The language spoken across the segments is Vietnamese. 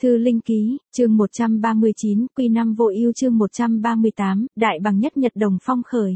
Thư Linh Ký, chương 139, Quy 5 vô ưu chương 138, Đại bằng nhất nhật đồng phong khởi.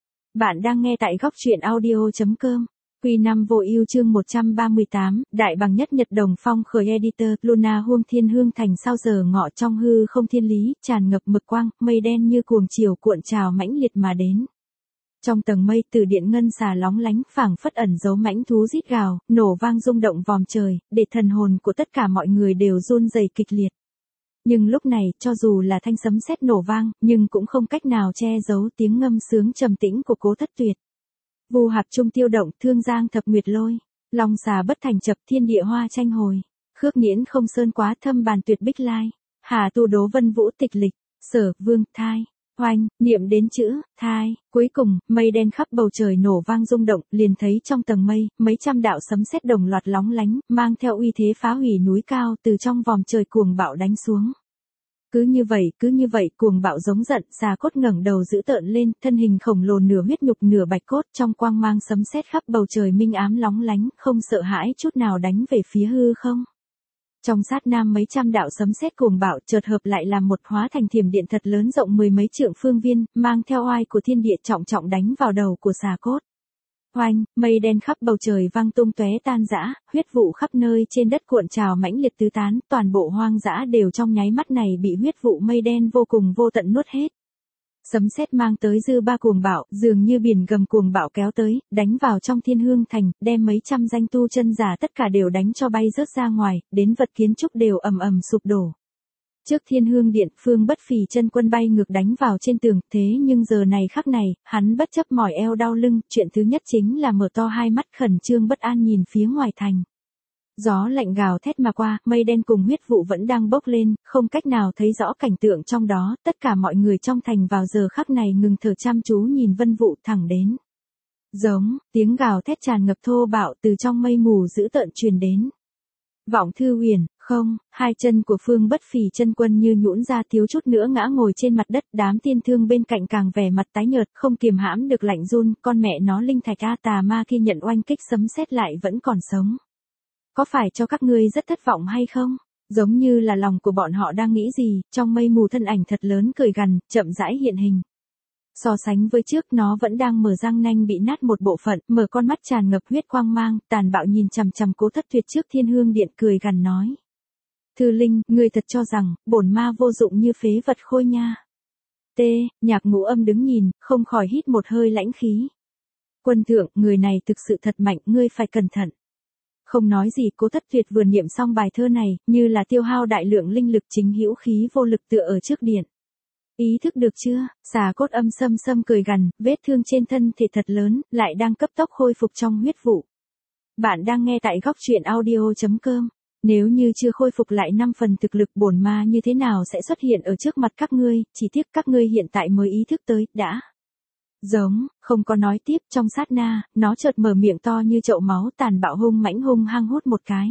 Bạn đang nghe tại góc truyện audio.com. Quy 5 vô ưu chương 138, Đại bằng nhất nhật đồng phong khởi. Editor, Luna Huông Thiên Hương Thành sau giờ ngọ trong hư không thiên lý, tràn ngập mực quang, mây đen như cuồng chiều cuộn trào mãnh liệt mà đến. Trong tầng mây từ điện ngân xà lóng lánh phảng phất ẩn dấu mãnh thú rít gào, nổ vang rung động vòm trời, để thần hồn của tất cả mọi người đều run rẩy kịch liệt. Nhưng lúc này, cho dù là thanh sấm sét nổ vang, nhưng cũng không cách nào che giấu tiếng ngâm sướng trầm tĩnh của Cố Thất Tuyệt. Vu hạp trung tiêu động, thương giang thập nguyệt lôi, long xà bất thành chập, thiên địa hoa tranh hồi, khước nghiễn không sơn quá thâm bàn tuyệt bích lai, hà tu đố vân vũ tịch lịch, sở vương thai. Oanh, niệm đến chữ, thai, cuối cùng, mây đen khắp bầu trời nổ vang rung động, liền thấy trong tầng mây, mấy trăm đạo sấm sét đồng loạt lóng lánh, mang theo uy thế phá hủy núi cao từ trong vòm trời cuồng bạo đánh xuống. Cứ như vậy, cuồng bạo giống giận, xà cốt ngẩng đầu dữ tợn lên, thân hình khổng lồ nửa huyết nhục nửa bạch cốt trong quang mang sấm sét khắp bầu trời minh ám lóng lánh, không sợ hãi chút nào đánh về phía hư không. Trong sát na mấy trăm đạo sấm sét cuồng bạo chợt hợp lại làm một hóa thành thiểm điện thật lớn rộng mười mấy trượng phương viên, mang theo oai của thiên địa trọng trọng đánh vào đầu của xà cốt. Oanh, mây đen khắp bầu trời vang tung tóe tan rã, huyết vụ khắp nơi trên đất cuộn trào mãnh liệt tứ tán, toàn bộ hoang dã đều trong nháy mắt này bị huyết vụ mây đen vô cùng vô tận nuốt hết. Sấm sét mang tới dư ba cuồng bạo, dường như biển gầm cuồng bạo kéo tới, đánh vào trong Thiên Hương Thành, đem mấy trăm danh tu chân giả tất cả đều đánh cho bay rớt ra ngoài, đến vật kiến trúc đều ầm ầm sụp đổ. Trước Thiên Hương Điện, Phương Bất Phì chân quân bay ngược đánh vào trên tường, thế nhưng giờ này khắc này, hắn bất chấp mỏi eo đau lưng, chuyện thứ nhất chính là mở to hai mắt khẩn trương bất an nhìn phía ngoài thành. Gió lạnh gào thét mà qua, mây đen cùng huyết vụ vẫn đang bốc lên, không cách nào thấy rõ cảnh tượng trong đó, tất cả mọi người trong thành vào giờ khắc này ngừng thở chăm chú nhìn vân vụ thẳng đến. Giống, tiếng gào thét tràn ngập thô bạo từ trong mây mù dữ tợn truyền đến. Vọng Thư Huyền, không, hai chân của Phương Bất Phì chân quân như nhũn ra thiếu chút nữa ngã ngồi trên mặt đất, đám tiên thương bên cạnh càng vẻ mặt tái nhợt, không kiềm hãm được lạnh run, con mẹ nó linh thạch A tà ma khi nhận oanh kích sấm sét lại vẫn còn sống. Có phải cho các ngươi rất thất vọng hay không? Giống như là lòng của bọn họ đang nghĩ gì, trong mây mù thân ảnh thật lớn cười gằn, chậm rãi hiện hình. So sánh với trước nó vẫn đang mở răng nanh bị nát một bộ phận, mở con mắt tràn ngập huyết quang mang, tàn bạo nhìn chằm chằm Cố Thất Tuyệt trước Thiên Hương Điện cười gằn nói. Thư Linh, ngươi thật cho rằng, bổn ma vô dụng như phế vật khôi nha. Nhạc Ngũ Âm đứng nhìn, không khỏi hít một hơi lãnh khí. Quân thượng, người này thực sự thật mạnh, ngươi phải cẩn thận. Không nói gì, Cố Thất Tuyệt vừa niệm xong bài thơ này, như là tiêu hao đại lượng linh lực chính hữu khí vô lực tựa ở trước điện. Ý thức được chưa? Xà cốt âm sâm cười gằn, vết thương trên thân thể thật lớn, lại đang cấp tốc khôi phục trong huyết vụ. Bạn đang nghe tại góc truyện audio.com. Nếu như chưa khôi phục lại 5 phần thực lực, bổn ma như thế nào sẽ xuất hiện ở trước mặt các ngươi, chỉ tiếc các ngươi hiện tại mới ý thức tới, đã. Giống, không có nói tiếp, trong sát na, nó chợt mở miệng to như chậu máu tàn bạo hung mãnh hung hăng hút một cái.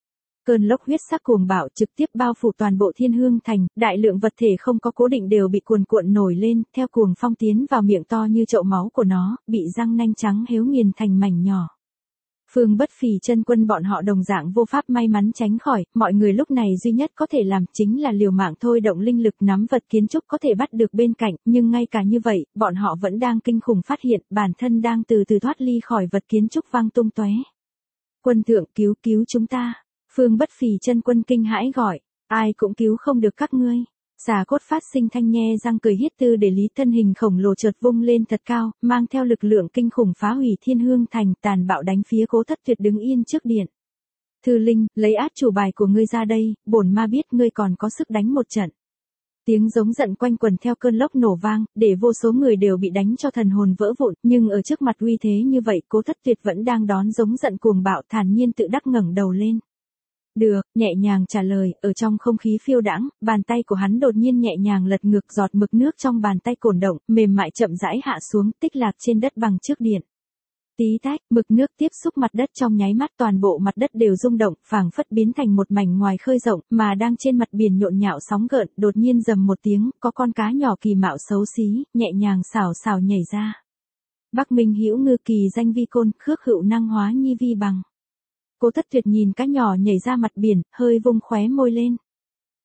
Cơn lốc huyết sắc cuồng bạo trực tiếp bao phủ toàn bộ Thiên Hương Thành, đại lượng vật thể không có cố định đều bị cuồn cuộn nổi lên, theo cuồng phong tiến vào miệng to như chậu máu của nó, bị răng nanh trắng héo nghiền thành mảnh nhỏ. Phương Bất Phì chân quân bọn họ đồng dạng vô pháp may mắn tránh khỏi, mọi người lúc này duy nhất có thể làm chính là liều mạng thôi động linh lực nắm vật kiến trúc có thể bắt được bên cạnh, nhưng ngay cả như vậy, bọn họ vẫn đang kinh khủng phát hiện bản thân đang từ từ thoát ly khỏi vật kiến trúc vang tung tóe. Quân thượng, cứu chúng ta. Phương Bất Phì chân quân kinh hãi gọi, ai cũng cứu không được các ngươi. Xà cốt phát sinh thanh nhe răng cười hiết tư để lý, thân hình khổng lồ chợt vung lên thật cao, mang theo lực lượng kinh khủng phá hủy Thiên Hương Thành, tàn bạo đánh phía Cố Thất Tuyệt đứng yên trước điện. Thư Linh, lấy át chủ bài của ngươi ra đây, bổn ma biết ngươi còn có sức đánh một trận. Tiếng giống giận quanh quần theo cơn lốc nổ vang, để vô số người đều bị đánh cho thần hồn vỡ vụn, nhưng ở trước mặt uy thế như vậy, Cố Thất Tuyệt vẫn đang đón giống giận cuồng bạo, thản nhiên tự đắc ngẩng đầu lên. Được, nhẹ nhàng trả lời, ở trong không khí phiêu đãng, bàn tay của hắn đột nhiên nhẹ nhàng lật ngược, giọt mực nước trong bàn tay cổn động, mềm mại chậm rãi hạ xuống, tích lạc trên đất bằng trước điện. Tí tách, mực nước tiếp xúc mặt đất trong nháy mắt, toàn bộ mặt đất đều rung động, phảng phất biến thành một mảnh ngoài khơi rộng, mà đang trên mặt biển nhộn nhạo sóng gợn, đột nhiên rầm một tiếng, có con cá nhỏ kỳ mạo xấu xí, nhẹ nhàng xào xào nhảy ra. Bắc Minh Hữu Ngư kỳ danh vi côn, khước hữu năng hóa nhi vi bằng. Cố Thất Tuyệt nhìn cá nhỏ nhảy ra mặt biển, hơi vung khóe môi lên.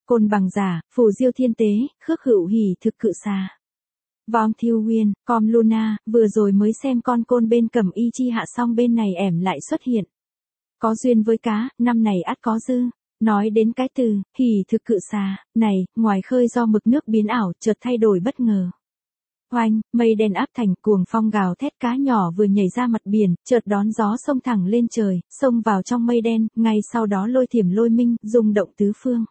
Côn Bằng giả, phù diêu thiên tế, khước hữu hỉ thực cự xà. Vong Thiêu Nguyên, Com Luna, vừa rồi mới xem con côn bên Cẩm Y chi hạ xong bên này ẻm lại xuất hiện. Có duyên với cá, năm này ắt có dư. Nói đến cái từ, hỉ thực cự xà, này, ngoài khơi do mực nước biến ảo, chợt thay đổi bất ngờ. Oanh, mây đen áp thành cuồng phong gào thét, cá nhỏ vừa nhảy ra mặt biển, chợt đón gió xông thẳng lên trời, xông vào trong mây đen, ngay sau đó lôi thiểm lôi minh, rung động tứ phương.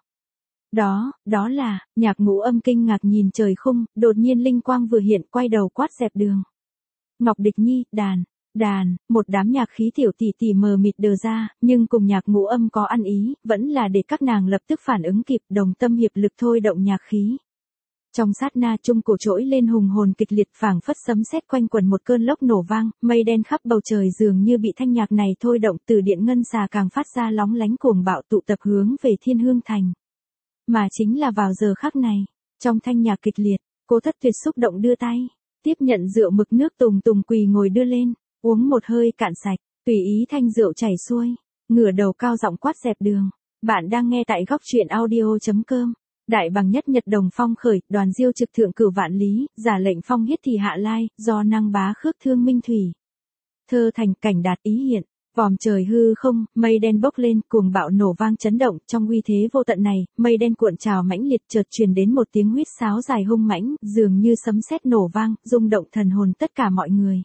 Đó là, Nhạc Ngũ Âm kinh ngạc nhìn trời khung, đột nhiên linh quang vừa hiện, quay đầu quát dẹp đường. Ngọc Địch Nhi, đàn, một đám nhạc khí tiểu tỷ tỷ mờ mịt đờ ra, nhưng cùng Nhạc Ngũ Âm có ăn ý, vẫn là để các nàng lập tức phản ứng kịp, đồng tâm hiệp lực thôi động nhạc khí. Trong sát na trung cổ trỗi lên hùng hồn kịch liệt, phảng phất sấm sét quanh quần một cơn lốc nổ vang, mây đen khắp bầu trời dường như bị thanh nhạc này thôi động, từ điện ngân xà càng phát ra lóng lánh cuồng bạo tụ tập hướng về Thiên Hương Thành. Mà chính là vào giờ khắc này, trong thanh nhạc kịch liệt, Cố Thất Tuyệt xúc động đưa tay, tiếp nhận rượu mực nước tùng tùng quỳ ngồi đưa lên, uống một hơi cạn sạch, tùy ý thanh rượu chảy xuôi, ngửa đầu cao giọng quát dẹp đường. Bạn đang nghe tại góc truyện audio.com. Đại bằng nhất nhật đồng phong khởi, đoàn diêu trực thượng cửu vạn lý, giả lệnh phong hiết thì hạ lai, do năng bá khước thương minh thủy. Thơ thành cảnh đạt ý hiện, vòm trời hư không, mây đen bốc lên, cuồng bạo nổ vang chấn động, trong uy thế vô tận này, mây đen cuộn trào mãnh liệt, chợt truyền đến một tiếng huýt sáo dài hung mãnh, dường như sấm sét nổ vang, rung động thần hồn tất cả mọi người.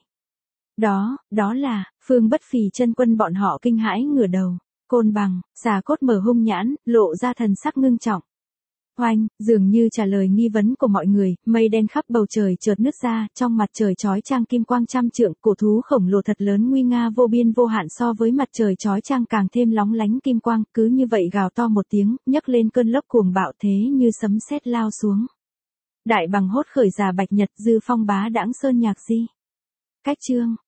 Đó là, Phương Bất Phì chân quân bọn họ kinh hãi ngửa đầu, Côn Bằng, xà cốt mở hung nhãn, lộ ra thần sắc ngưng trọng. Oanh, dường như trả lời nghi vấn của mọi người, mây đen khắp bầu trời chợt nứt ra, trong mặt trời chói chang kim quang trăm trượng, cổ thú khổng lồ thật lớn nguy nga vô biên vô hạn so với mặt trời chói chang càng thêm lóng lánh kim quang, cứ như vậy gào to một tiếng, nhấc lên cơn lốc cuồng bạo thế như sấm sét lao xuống. Đại bằng hốt khởi già bạch nhật, dư phong bá đãng sơn nhạc di. Cách chương